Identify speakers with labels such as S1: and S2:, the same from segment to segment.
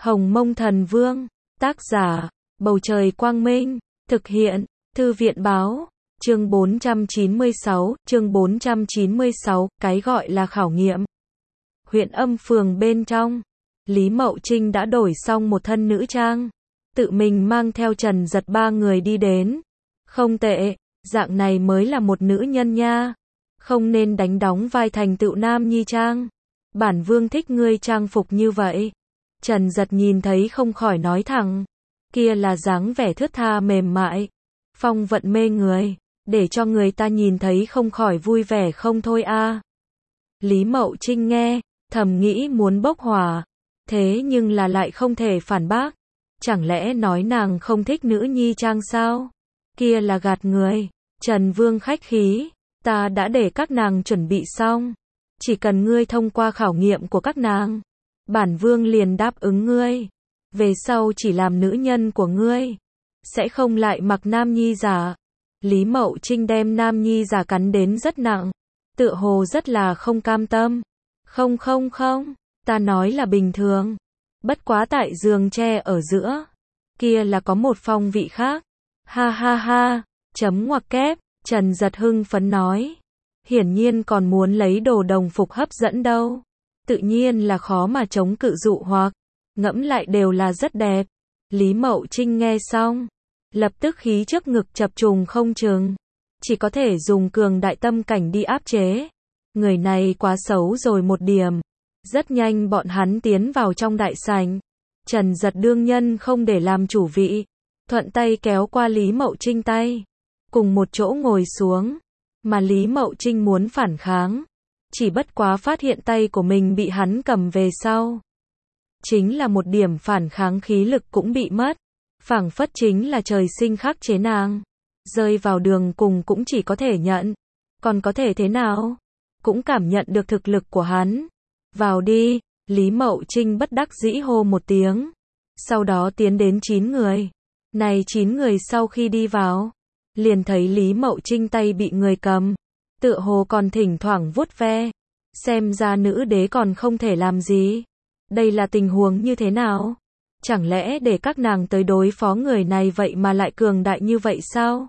S1: Hồng Mông Thần Vương, tác giả, Bầu Trời Quang Minh, thực hiện, Thư viện Báo, chương 496, cái gọi là khảo nghiệm. Huyện Âm Phường bên trong, Lý Mậu Trinh đã đổi xong một thân nữ trang, tự mình mang theo Trần Giật ba người đi đến. Không tệ, dạng này mới là một nữ nhân nha, không nên đánh đóng vai thành tựu nam nhi trang. Bản vương thích ngươi trang phục như vậy. Trần Giật nhìn thấy không khỏi nói thẳng, kia là dáng vẻ thướt tha mềm mại, phong vận mê người, để cho người ta nhìn thấy không khỏi vui vẻ không thôi a. Lý Mậu Trinh nghe, thầm nghĩ muốn bốc hỏa, thế nhưng là lại không thể phản bác. Chẳng lẽ nói nàng không thích nữ nhi trang sao? Kia là gạt người. Trần Vương khách khí, ta đã để các nàng chuẩn bị xong, chỉ cần ngươi thông qua khảo nghiệm của các nàng, bản vương liền đáp ứng ngươi, về sau chỉ làm nữ nhân của ngươi, sẽ không lại mặc nam nhi giả. Lý Mậu Trinh đem nam nhi giả cắn đến rất nặng, tựa hồ rất là không cam tâm. Không, ta nói là bình thường, bất quá tại giường tre ở giữa, kia là có một phong vị khác. Ha ha ha, chấm ngoặc kép, Trần Giật hưng phấn nói. Hiển nhiên còn muốn lấy đồ đồng phục hấp dẫn đâu. Tự nhiên là khó mà chống cự dụ hoặc, ngẫm lại đều là rất đẹp. Lý Mậu Trinh nghe xong, lập tức khí trước ngực chập trùng không chừng, chỉ có thể dùng cường đại tâm cảnh đi áp chế. Người này quá xấu rồi một điểm. Rất nhanh bọn hắn tiến vào trong đại sảnh. Trần Giật đương nhân không để làm chủ vị, thuận tay kéo qua Lý Mậu Trinh tay, cùng một chỗ ngồi xuống. Mà Lý Mậu Trinh muốn phản kháng, chỉ bất quá phát hiện tay của mình bị hắn cầm về sau. Chính là một điểm phản kháng khí lực cũng bị mất, phảng phất chính là trời sinh khắc chế nàng. Rơi vào đường cùng cũng chỉ có thể nhận, còn có thể thế nào? Cũng cảm nhận được thực lực của hắn. Vào đi, Lý Mậu Trinh bất đắc dĩ hô một tiếng. Sau đó tiến đến 9 người. Này 9 người sau khi đi vào, liền thấy Lý Mậu Trinh tay bị người cầm, tựa hồ còn thỉnh thoảng vuốt ve. Xem ra nữ đế còn không thể làm gì. Đây là tình huống như thế nào? Chẳng lẽ để các nàng tới đối phó người này vậy mà lại cường đại như vậy sao?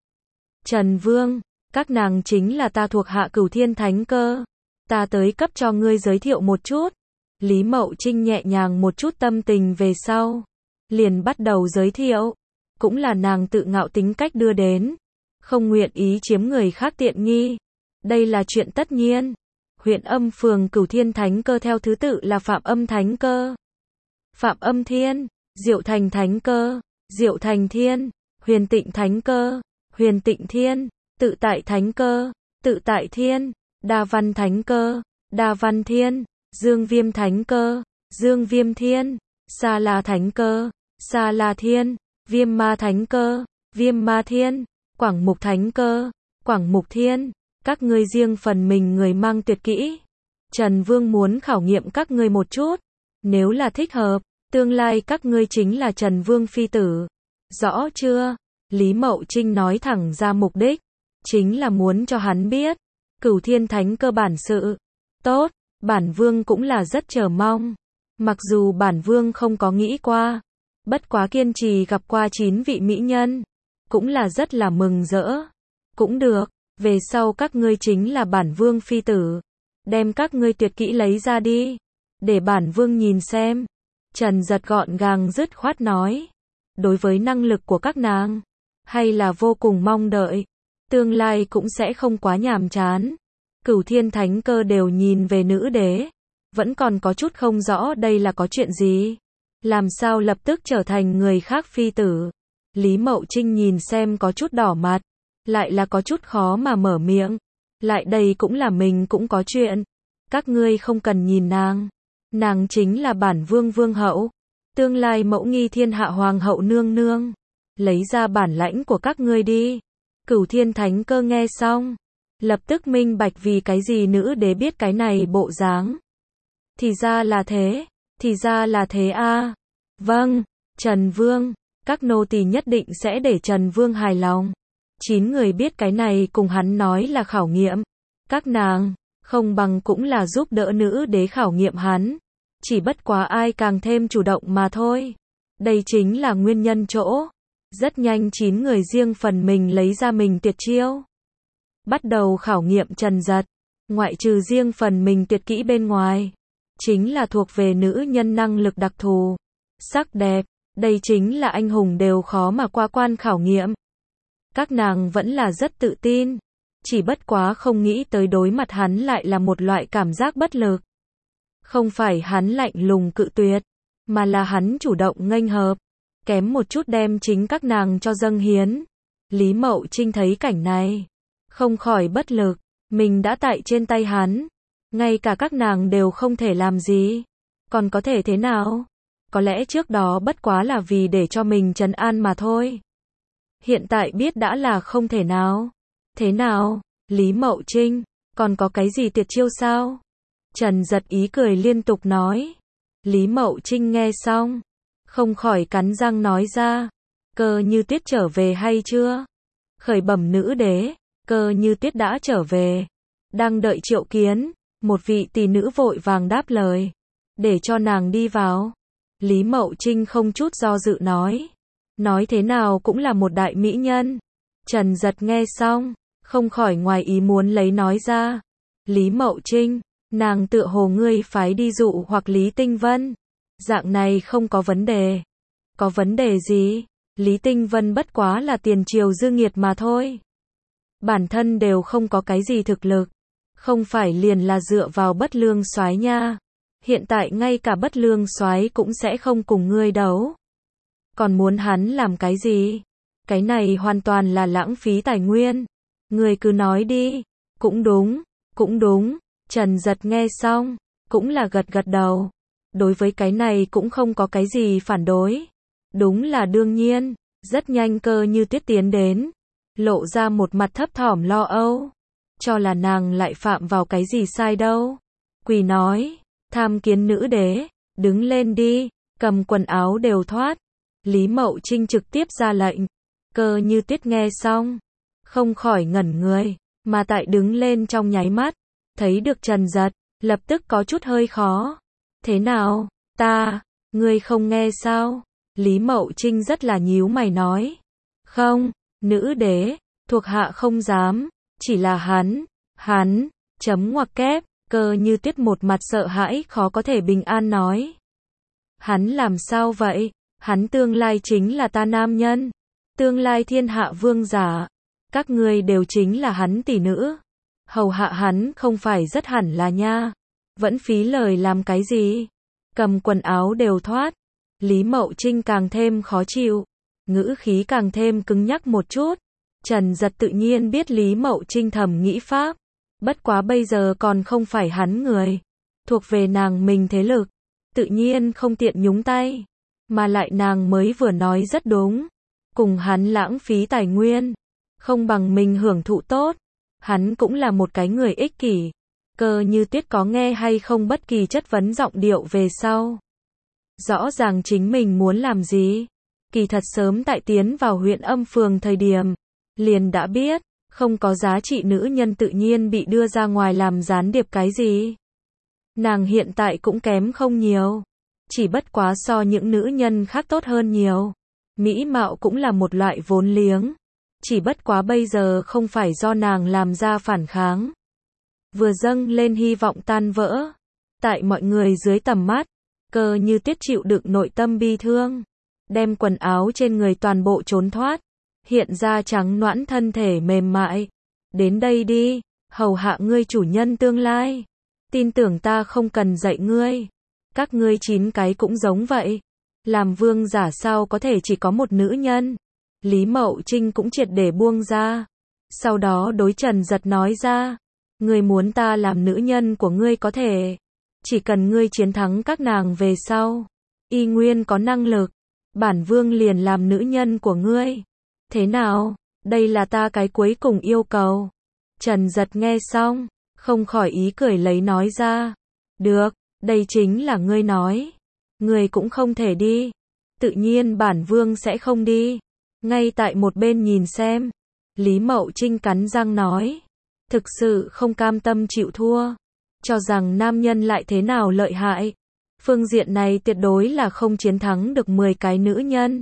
S1: Trần Vương, các nàng chính là ta thuộc hạ Cửu Thiên Thánh Cơ. Ta tới cấp cho ngươi giới thiệu một chút. Lý Mậu Trinh nhẹ nhàng một chút tâm tình về sau, liền bắt đầu giới thiệu. Cũng là nàng tự ngạo tính cách đưa đến, không nguyện ý chiếm người khác tiện nghi. Đây là chuyện tất nhiên. Huyện Âm Phường Cửu Thiên Thánh Cơ theo thứ tự là Phạm Âm Thánh Cơ, Phạm Âm Thiên, Diệu Thành Thánh Cơ, Diệu Thành Thiên, Huyền Tịnh Thánh Cơ, Huyền Tịnh Thiên, Tự Tại Thánh Cơ, Tự Tại Thiên, Đa Văn Thánh Cơ, Đa Văn Thiên, Dương Viêm Thánh Cơ, Dương Viêm Thiên, Sa La Thánh Cơ, Sa La Thiên, Viêm Ma Thánh Cơ, Viêm Ma Thiên, Quảng Mục Thánh Cơ, Quảng Mục Thiên. Các ngươi riêng phần mình người mang tuyệt kỹ. Trần Vương muốn khảo nghiệm các ngươi một chút. Nếu là thích hợp, tương lai các ngươi chính là Trần Vương phi tử. Rõ chưa? Lý Mậu Trinh nói thẳng ra mục đích, chính là muốn cho hắn biết Cửu Thiên Thánh Cơ bản sự. Tốt, bản vương cũng là rất chờ mong. Mặc dù bản vương không có nghĩ qua, bất quá kiên trì gặp qua 9 vị mỹ nhân, cũng là rất là mừng rỡ. Cũng được, về sau các ngươi chính là bản vương phi tử. Đem các ngươi tuyệt kỹ lấy ra đi, để bản vương nhìn xem. Trần Giật gọn gàng dứt khoát nói. Đối với năng lực của các nàng, hay là vô cùng mong đợi. Tương lai cũng sẽ không quá nhàm chán. Cửu Thiên Thánh Cơ đều nhìn về nữ đế, vẫn còn có chút không rõ đây là có chuyện gì. Làm sao lập tức trở thành người khác phi tử. Lý Mậu Trinh nhìn xem có chút đỏ mặt, lại là có chút khó mà mở miệng. Lại đây cũng là mình cũng có chuyện. Các ngươi không cần nhìn nàng. Nàng chính là bản vương vương hậu, tương lai mẫu nghi thiên hạ hoàng hậu nương nương. Lấy ra bản lãnh của các ngươi đi. Cửu Thiên Thánh Cơ nghe xong, lập tức minh bạch vì cái gì nữ đế biết cái này bộ dáng. Thì ra là thế a. Vâng, Trần Vương, các nô tỳ nhất định sẽ để Trần Vương hài lòng. 9 người biết cái này cùng hắn nói là khảo nghiệm. Các nàng, không bằng cũng là giúp đỡ nữ đế khảo nghiệm hắn. Chỉ bất quá ai càng thêm chủ động mà thôi. Đây chính là nguyên nhân chỗ. Rất nhanh 9 người riêng phần mình lấy ra mình tuyệt chiêu. Bắt đầu khảo nghiệm Trần Dật. Ngoại trừ riêng phần mình tuyệt kỹ bên ngoài. Chính là thuộc về nữ nhân năng lực đặc thù. Sắc đẹp. Đây chính là anh hùng đều khó mà qua quan khảo nghiệm. Các nàng vẫn là rất tự tin. Chỉ bất quá không nghĩ tới đối mặt hắn lại là một loại cảm giác bất lực. Không phải hắn lạnh lùng cự tuyệt, mà là hắn chủ động nghênh hợp. Kém một chút đem chính các nàng cho dâng hiến. Lý Mậu Trinh thấy cảnh này. Không khỏi bất lực. Mình đã tại trên tay hắn. Ngay cả các nàng đều không thể làm gì. Còn có thể thế nào? Có lẽ trước đó bất quá là vì để cho mình trấn an mà thôi. Hiện tại biết đã là không thể nào. Thế nào? Lý Mậu Trinh, còn có cái gì tuyệt chiêu sao? Trần Dật ý cười liên tục nói. Lý Mậu Trinh nghe xong, không khỏi cắn răng nói ra. Cơ Như Tuyết trở về hay chưa? Khởi bẩm nữ đế, Cơ Như Tuyết đã trở về. Đang đợi triệu kiến, một vị tỷ nữ vội vàng đáp lời. Để cho nàng đi vào. Lý Mậu Trinh không chút do dự nói. Nói thế nào cũng là một đại mỹ nhân. Trần Dật nghe xong, không khỏi ngoài ý muốn lấy nói ra. Lý Mậu Trinh, nàng tựa hồ ngươi phái đi dụ hoặc Lý Tinh Vân. Dạng này không có vấn đề. Có vấn đề gì? Lý Tinh Vân bất quá là tiền triều dư nghiệt mà thôi. Bản thân đều không có cái gì thực lực. Không phải liền là dựa vào Bất Lương Soái nha. Hiện tại ngay cả Bất Lương Soái cũng sẽ không cùng ngươi đấu. Còn muốn hắn làm cái gì? Cái này hoàn toàn là lãng phí tài nguyên. Ngươi cứ nói đi. Cũng đúng, cũng đúng. Trần Dật nghe xong, cũng là gật gật đầu. Đối với cái này cũng không có cái gì phản đối. Đúng là đương nhiên. Rất nhanh Cơ Như Tuyết tiến đến. Lộ ra một mặt thấp thỏm lo âu. Cho là nàng lại phạm vào cái gì sai đâu. Quỳ nói, tham kiến nữ đế, đứng lên đi, cầm quần áo đều thoát. Lý Mậu Trinh trực tiếp ra lệnh. Cơ Như Tuyết nghe xong, không khỏi ngẩn người, mà tại đứng lên trong nháy mắt, thấy được Trần Dật, lập tức có chút hơi khó. Thế nào, ngươi không nghe sao? Lý Mậu Trinh rất là nhíu mày nói. Không, nữ đế, thuộc hạ không dám, chỉ là hắn, chấm ngoặc kép. Cơ Như Tuyết một mặt sợ hãi khó có thể bình an nói. Hắn làm sao vậy? Hắn tương lai chính là ta nam nhân. Tương lai thiên hạ vương giả. Các ngươi đều chính là hắn tỷ nữ. Hầu hạ hắn không phải rất hẳn là nha. Vẫn phí lời làm cái gì? Cầm quần áo đều thoát. Lý Mậu Trinh càng thêm khó chịu. Ngữ khí càng thêm cứng nhắc một chút. Trần Dật tự nhiên biết Lý Mậu Trinh thầm nghĩ pháp. Bất quá bây giờ còn không phải hắn người. Thuộc về nàng mình thế lực. Tự nhiên không tiện nhúng tay. Mà lại nàng mới vừa nói rất đúng. Cùng hắn lãng phí tài nguyên. Không bằng mình hưởng thụ tốt. Hắn cũng là một cái người ích kỷ. Cơ Như Tuyết có nghe hay không bất kỳ chất vấn giọng điệu về sau. Rõ ràng chính mình muốn làm gì. Kỳ thật sớm tại tiến vào huyện Âm Phường thời điểm. Liền đã biết. Không có giá trị nữ nhân tự nhiên bị đưa ra ngoài làm gián điệp cái gì. Nàng hiện tại cũng kém không nhiều. Chỉ bất quá so những nữ nhân khác tốt hơn nhiều. Mỹ mạo cũng là một loại vốn liếng. Chỉ bất quá bây giờ không phải do nàng làm ra phản kháng. Vừa dâng lên hy vọng tan vỡ. Tại mọi người dưới tầm mắt. Cơ Như Tuyết chịu đựng nội tâm bi thương. Đem quần áo trên người toàn bộ trốn thoát. Hiện ra trắng nõn thân thể mềm mại. Đến đây đi, hầu hạ ngươi chủ nhân tương lai. Tin tưởng ta không cần dạy ngươi. Các ngươi 9 cái cũng giống vậy. Làm vương giả sao có thể chỉ có một nữ nhân. Lý Mậu Trinh cũng triệt để buông ra. Sau đó đối Trần Dật nói ra. Ngươi muốn ta làm nữ nhân của ngươi có thể. Chỉ cần ngươi chiến thắng các nàng về sau. Y nguyên có năng lực. Bản vương liền làm nữ nhân của ngươi. Thế nào? Đây là ta cái cuối cùng yêu cầu. Trần Dật nghe xong, không khỏi ý cười lấy nói ra. Được, đây chính là ngươi nói. Ngươi cũng không thể đi. Tự nhiên bản vương sẽ không đi. Ngay tại một bên nhìn xem. Lý Mậu Trinh cắn răng nói. Thực sự không cam tâm chịu thua. Cho rằng nam nhân lại thế nào lợi hại. Phương diện này tuyệt đối là không chiến thắng được 10 cái nữ nhân.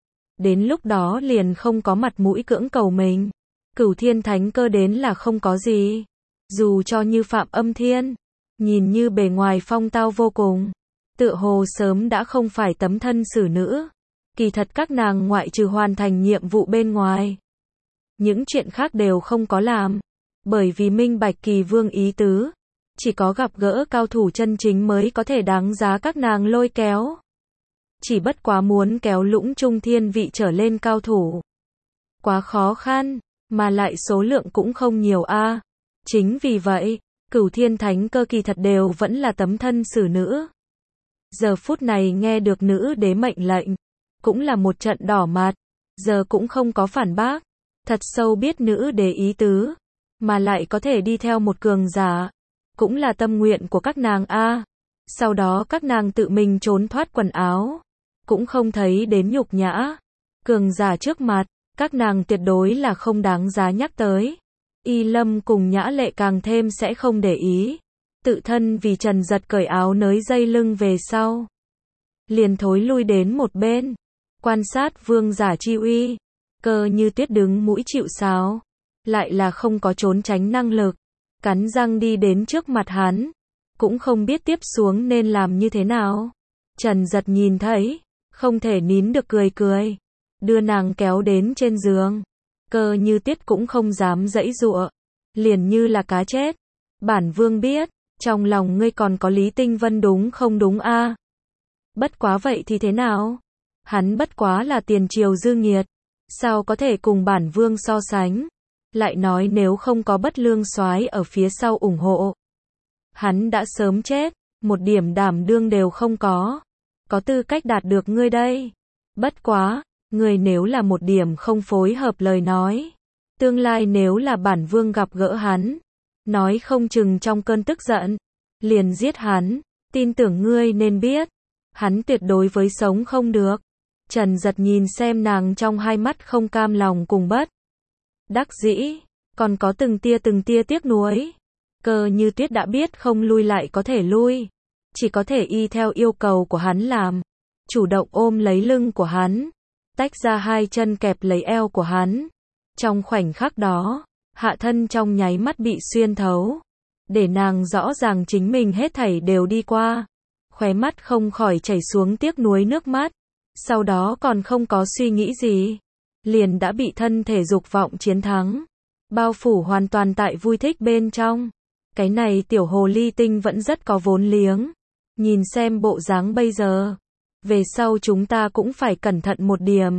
S1: Đến lúc đó liền không có mặt mũi cưỡng cầu mình. Cửu Thiên Thánh Cơ đến là không có gì. Dù cho như Phạm Âm Thiên, nhìn như bề ngoài phong tao vô cùng, tựa hồ sớm đã không phải tấm thân xử nữ. Kỳ thật các nàng ngoại trừ hoàn thành nhiệm vụ bên ngoài, những chuyện khác đều không có làm. Bởi vì minh bạch Kỳ Vương ý tứ, chỉ có gặp gỡ cao thủ chân chính mới có thể đáng giá các nàng lôi kéo. Chỉ bất quá muốn kéo Lũng Trung Thiên vị trở lên cao thủ quá khó khăn, mà lại số lượng cũng không nhiều a. Chính vì vậy, Cửu Thiên Thánh Cơ kỳ thật đều vẫn là tấm thân xử nữ. Giờ phút này nghe được nữ đế mệnh lệnh, cũng là một trận đỏ mặt, giờ cũng không có phản bác, thật sâu biết nữ đế ý tứ, mà lại có thể đi theo một cường giả, cũng là tâm nguyện của các nàng a. Sau đó các nàng tự mình trốn thoát quần áo, cũng không thấy đến nhục nhã. Cường giả trước mặt, các nàng tuyệt đối là không đáng giá nhắc tới. Y Lâm cùng Nhã Lệ càng thêm sẽ không để ý. Tự thân vì Trần Giật cởi áo nới dây lưng về sau, liền thối lui đến một bên, quan sát vương giả chi uy. Cơ Như Tuyết đứng mũi chịu sào, lại là không có trốn tránh năng lực, cắn răng đi đến trước mặt hắn, cũng không biết tiếp xuống nên làm như thế nào. Trần Giật nhìn thấy, không thể nín được cười cười, đưa nàng kéo đến trên giường. Cơ Như Tuyết cũng không dám giãy giụa, liền như là cá chết. Bản vương biết, trong lòng ngươi còn có Lý Tinh Vân đúng không đúng a? Bất quá vậy thì thế nào? Hắn bất quá là tiền triều dư nghiệt, sao có thể cùng bản vương so sánh? Lại nói nếu không có Bất Lương soái ở phía sau ủng hộ, hắn đã sớm chết, một điểm đảm đương đều không có tư cách đạt được ngươi đây. Bất quá, ngươi nếu là một điểm không phối hợp lời nói, tương lai nếu là bản vương gặp gỡ hắn, nói không chừng trong cơn tức giận, liền giết hắn, tin tưởng ngươi nên biết, hắn tuyệt đối với sống không được. Trần Giật nhìn xem nàng trong hai mắt không cam lòng cùng bất đắc dĩ, còn có từng tia tiếc nuối. Cơ Như Tuyết đã biết không lui lại có thể lui, chỉ có thể y theo yêu cầu của hắn làm, chủ động ôm lấy lưng của hắn, tách ra hai chân kẹp lấy eo của hắn. Trong khoảnh khắc đó, hạ thân trong nháy mắt bị xuyên thấu, để nàng rõ ràng chính mình hết thảy đều đi qua, khóe mắt không khỏi chảy xuống tiếc nuối nước mắt. Sau đó còn không có suy nghĩ gì, liền đã bị thân thể dục vọng chiến thắng, bao phủ hoàn toàn tại vui thích bên trong. Cái này tiểu hồ ly tinh vẫn rất có vốn liếng, nhìn xem bộ dáng bây giờ, về sau chúng ta cũng phải cẩn thận một điểm.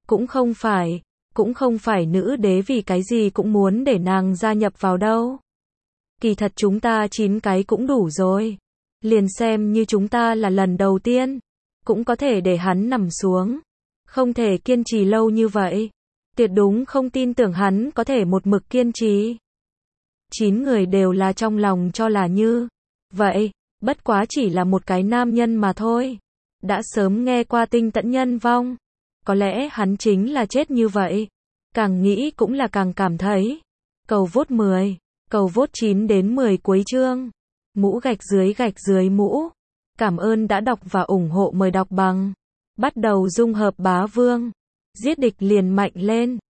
S1: Cũng không phải nữ đế vì cái gì cũng muốn để nàng gia nhập vào đâu. Kỳ thật chúng ta 9 cái cũng đủ rồi, liền xem như chúng ta là lần đầu tiên, cũng có thể để hắn nằm xuống, không thể kiên trì lâu như vậy. Tuyệt đúng không tin tưởng hắn có thể một mực kiên trì. 9 người đều là trong lòng cho là như vậy, bất quá chỉ là một cái nam nhân mà thôi. Đã sớm nghe qua tinh tẫn nhân vong, có lẽ hắn chính là chết như vậy. Càng nghĩ cũng là càng cảm thấy. Cầu vote 10, cầu vote 9 đến 10 cuối chương. Mũ gạch dưới mũ. Cảm ơn đã đọc và ủng hộ, mời đọc bằng. Bắt đầu dung hợp bá vương. Giết địch liền mạnh lên.